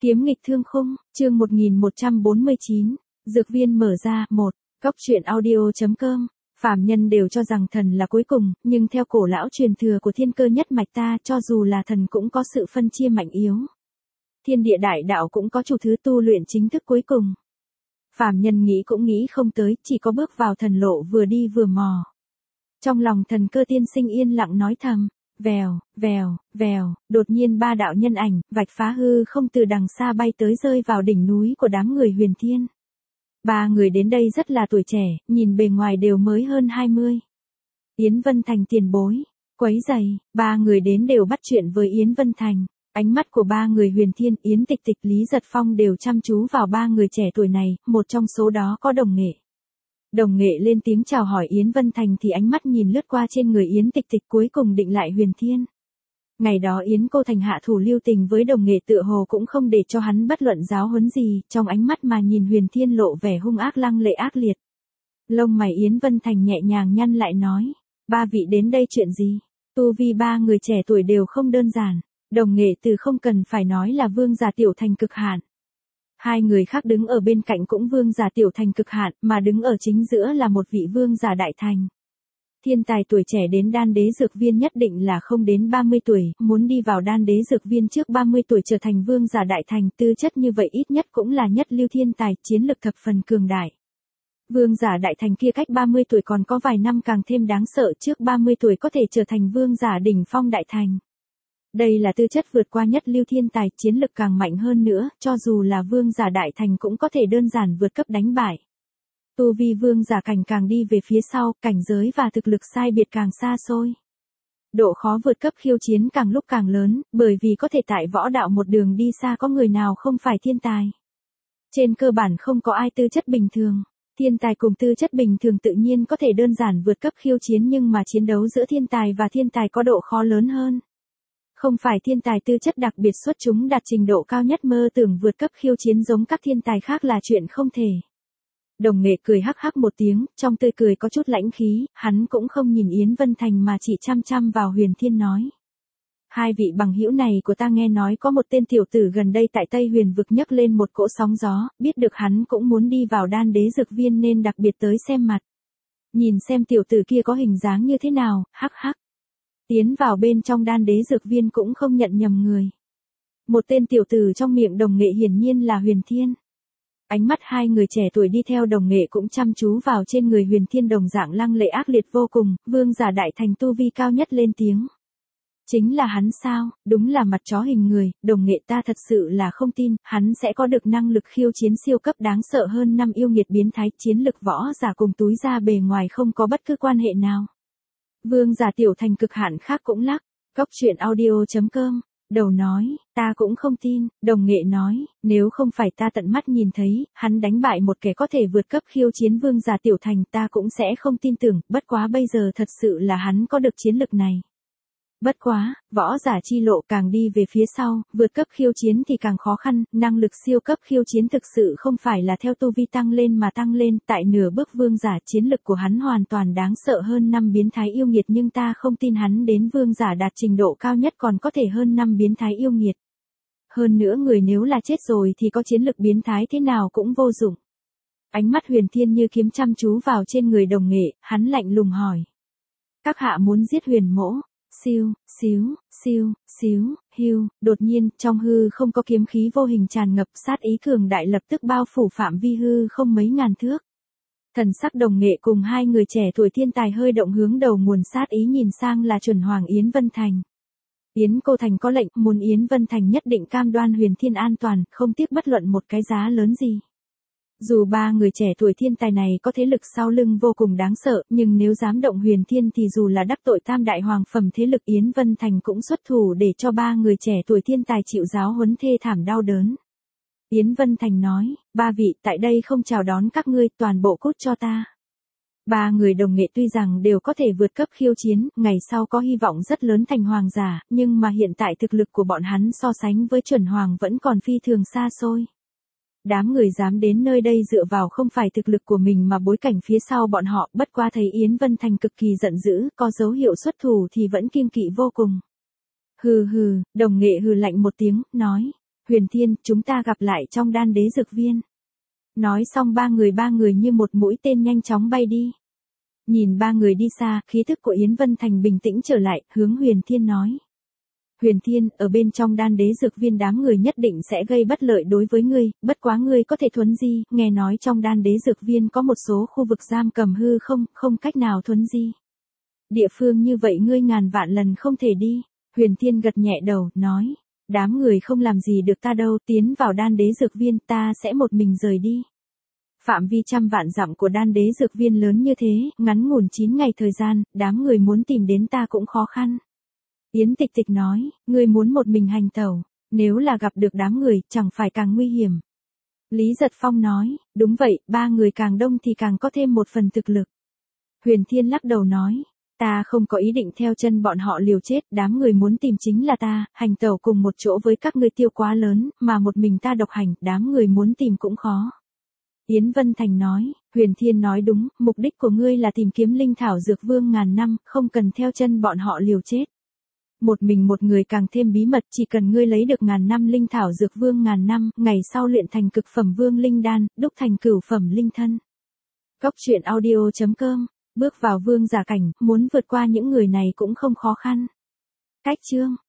Kiếm nghịch thương khung, chương 1149, dược viên mở ra, 1, Cóc truyện audio.com. Phàm nhân đều cho rằng thần là cuối cùng, nhưng theo cổ lão truyền thừa của thiên cơ nhất mạch ta, cho dù là thần cũng có sự phân chia mạnh yếu. Thiên địa đại đạo cũng có chủ thứ tu luyện chính thức cuối cùng. Phàm nhân nghĩ cũng nghĩ không tới, chỉ có bước vào thần lộ vừa đi vừa mò. Trong lòng thần cơ tiên sinh yên lặng nói thầm. Vèo, vèo, vèo, đột nhiên ba đạo nhân ảnh, vạch phá hư không từ đằng xa bay tới rơi vào đỉnh núi của đám người Huyền Thiên. Ba người đến đây rất là tuổi trẻ, nhìn bề ngoài đều mới hơn 20. Yến Vân Thành tiền bối, quấy giày, ba người đến đều bắt chuyện với Yến Vân Thành. Ánh mắt của ba người Huyền Thiên, Yến Tịch Tịch, Lý Giật Phong đều chăm chú vào ba người trẻ tuổi này, một trong số đó có Đồng Nghệ. Đồng Nghệ lên tiếng chào hỏi Yến Vân Thành thì ánh mắt nhìn lướt qua trên người Yến Tịch Tịch cuối cùng định lại Huyền Thiên. Ngày đó Yến Cô Thành hạ thủ lưu tình với Đồng Nghệ tựa hồ cũng không để cho hắn bất luận giáo huấn gì, trong ánh mắt mà nhìn Huyền Thiên lộ vẻ hung ác lăng lệ ác liệt. Lông mày Yến Vân Thành nhẹ nhàng nhăn lại nói, ba vị đến đây chuyện gì? Tu vi ba người trẻ tuổi đều không đơn giản, Đồng Nghệ từ không cần phải nói là vương giả tiểu thành cực hạn. Hai người khác đứng ở bên cạnh cũng vương giả tiểu thành cực hạn, mà đứng ở chính giữa là một vị vương giả đại thành. Thiên tài tuổi trẻ đến đan đế dược viên nhất định là không đến 30 tuổi, muốn đi vào đan đế dược viên trước 30 tuổi trở thành vương giả đại thành, tư chất như vậy ít nhất cũng là nhất lưu thiên tài, chiến lực thập phần cường đại. Vương giả đại thành kia cách 30 tuổi còn có vài năm càng thêm đáng sợ, trước 30 tuổi có thể trở thành vương giả đỉnh phong đại thành. Đây là tư chất vượt qua nhất lưu thiên tài, chiến lực càng mạnh hơn nữa, cho dù là vương giả đại thành cũng có thể đơn giản vượt cấp đánh bại. Tu vi vương giả cảnh càng đi về phía sau, cảnh giới và thực lực sai biệt càng xa xôi. Độ khó vượt cấp khiêu chiến càng lúc càng lớn, bởi vì có thể tại võ đạo một đường đi xa có người nào không phải thiên tài. Trên cơ bản không có ai tư chất bình thường. Thiên tài cùng tư chất bình thường tự nhiên có thể đơn giản vượt cấp khiêu chiến, nhưng mà chiến đấu giữa thiên tài và thiên tài có độ khó lớn hơn. Không phải thiên tài tư chất đặc biệt xuất chúng đạt trình độ cao nhất mơ tưởng vượt cấp khiêu chiến giống các thiên tài khác là chuyện không thể. Đồng Nghệ cười hắc hắc một tiếng, trong tươi cười có chút lãnh khí, hắn cũng không nhìn Yến Vân Thành mà chỉ chăm chăm vào Huyền Thiên nói. Hai vị bằng hữu này của ta nghe nói có một tên tiểu tử gần đây tại Tây Huyền vực nhấc lên một cỗ sóng gió, biết được hắn cũng muốn đi vào đan đế dược viên nên đặc biệt tới xem mặt. Nhìn xem tiểu tử kia có hình dáng như thế nào, hắc hắc. Tiến vào bên trong đan đế dược viên cũng không nhận nhầm người. Một tên tiểu tử trong miệng Đồng Nghệ hiển nhiên là Huyền Thiên. Ánh mắt hai người trẻ tuổi đi theo Đồng Nghệ cũng chăm chú vào trên người Huyền Thiên, đồng dạng lăng lệ ác liệt vô cùng, vương giả đại thành tu vi cao nhất lên tiếng. Chính là hắn sao, đúng là mặt chó hình người, Đồng Nghệ ta thật sự là không tin, hắn sẽ có được năng lực khiêu chiến siêu cấp đáng sợ hơn năm yêu nghiệt biến thái, chiến lực võ giả cùng túi ra bề ngoài không có bất cứ quan hệ nào. Vương giả tiểu thành cực hạn khác cũng lắc, Cóc truyện audio.com. Đầu nói, ta cũng không tin, Đồng Nghệ nói, nếu không phải ta tận mắt nhìn thấy, hắn đánh bại một kẻ có thể vượt cấp khiêu chiến vương giả tiểu thành ta cũng sẽ không tin tưởng, bất quá bây giờ thật sự là hắn có được chiến lực này. Bất quá, võ giả chi lộ càng đi về phía sau, vượt cấp khiêu chiến thì càng khó khăn, năng lực siêu cấp khiêu chiến thực sự không phải là theo tu vi tăng lên mà tăng lên, tại nửa bước vương giả chiến lực của hắn hoàn toàn đáng sợ hơn năm biến thái yêu nghiệt, nhưng ta không tin hắn đến vương giả đạt trình độ cao nhất còn có thể hơn năm biến thái yêu nghiệt. Hơn nữa người nếu là chết rồi thì có chiến lực biến thái thế nào cũng vô dụng. Ánh mắt Huyền Thiên như kiếm chăm chú vào trên người Đồng Nghệ, hắn lạnh lùng hỏi. Các hạ muốn giết Huyền mỗ? Siêu, xíu, siêu, xíu, hưu, đột nhiên, trong hư không có kiếm khí vô hình tràn ngập, sát ý cường đại lập tức bao phủ phạm vi hư không mấy ngàn thước. Thần sắc Đồng Nghệ cùng hai người trẻ tuổi thiên tài hơi động, hướng đầu nguồn sát ý nhìn sang là chuẩn hoàng Yến Vân Thành. Yến Cô Thành có lệnh, muốn Yến Vân Thành nhất định cam đoan Huyền Thiên an toàn, không tiếc bất luận một cái giá lớn gì. Dù ba người trẻ tuổi thiên tài này có thế lực sau lưng vô cùng đáng sợ, nhưng nếu dám động Huyền Thiên thì dù là đắc tội tam đại hoàng phẩm thế lực Yến Vân Thành cũng xuất thủ để cho ba người trẻ tuổi thiên tài chịu giáo huấn thê thảm đau đớn. Yến Vân Thành nói, ba vị tại đây không chào đón các ngươi, toàn bộ cút cho ta. Ba người Đồng Nghệ tuy rằng đều có thể vượt cấp khiêu chiến, ngày sau có hy vọng rất lớn thành hoàng giả, nhưng mà hiện tại thực lực của bọn hắn so sánh với chuẩn hoàng vẫn còn phi thường xa xôi. Đám người dám đến nơi đây dựa vào không phải thực lực của mình mà bối cảnh phía sau bọn họ, bất qua thấy Yến Vân Thành cực kỳ giận dữ, có dấu hiệu xuất thủ thì vẫn kiêng kỵ vô cùng. Hừ hừ, Đồng Nghệ hừ lạnh một tiếng, nói, Huyền Thiên, chúng ta gặp lại trong Đan Đế Dược Viên. Nói xong ba người như một mũi tên nhanh chóng bay đi. Nhìn ba người đi xa, khí thức của Yến Vân Thành bình tĩnh trở lại, hướng Huyền Thiên nói. Huyền Thiên, ở bên trong Đan Đế Dược Viên đám người nhất định sẽ gây bất lợi đối với ngươi, bất quá ngươi có thể thuấn di, nghe nói trong Đan Đế Dược Viên có một số khu vực giam cầm hư không cách nào thuấn di. Địa phương như vậy ngươi ngàn vạn lần không thể đi. Huyền Thiên gật nhẹ đầu, nói. Đám người không làm gì được ta đâu, tiến vào Đan Đế Dược Viên ta sẽ một mình rời đi. Phạm vi trăm vạn dặm của Đan Đế Dược Viên lớn như thế, ngắn ngủn 9 ngày thời gian, đám người muốn tìm đến ta cũng khó khăn. Yến Tịch Tịch nói, ngươi muốn một mình hành tẩu, nếu là gặp được đám người, chẳng phải càng nguy hiểm. Lý Giật Phong nói, đúng vậy, ba người càng đông thì càng có thêm một phần thực lực. Huyền Thiên lắc đầu nói, ta không có ý định theo chân bọn họ liều chết, đám người muốn tìm chính là ta, hành tẩu cùng một chỗ với các ngươi tiêu quá lớn, mà một mình ta độc hành, đám người muốn tìm cũng khó. Yến Vân Thành nói, Huyền Thiên nói đúng, mục đích của ngươi là tìm kiếm linh thảo dược vương ngàn năm, không cần theo chân bọn họ liều chết. Một mình một người càng thêm bí mật, chỉ cần ngươi lấy được ngàn năm linh thảo dược vương ngàn năm, ngày sau luyện thành cực phẩm vương linh đan, đúc thành cửu phẩm linh thân. Góc truyện audio.com, bước vào vương giả cảnh, muốn vượt qua những người này cũng không khó khăn. Cách chương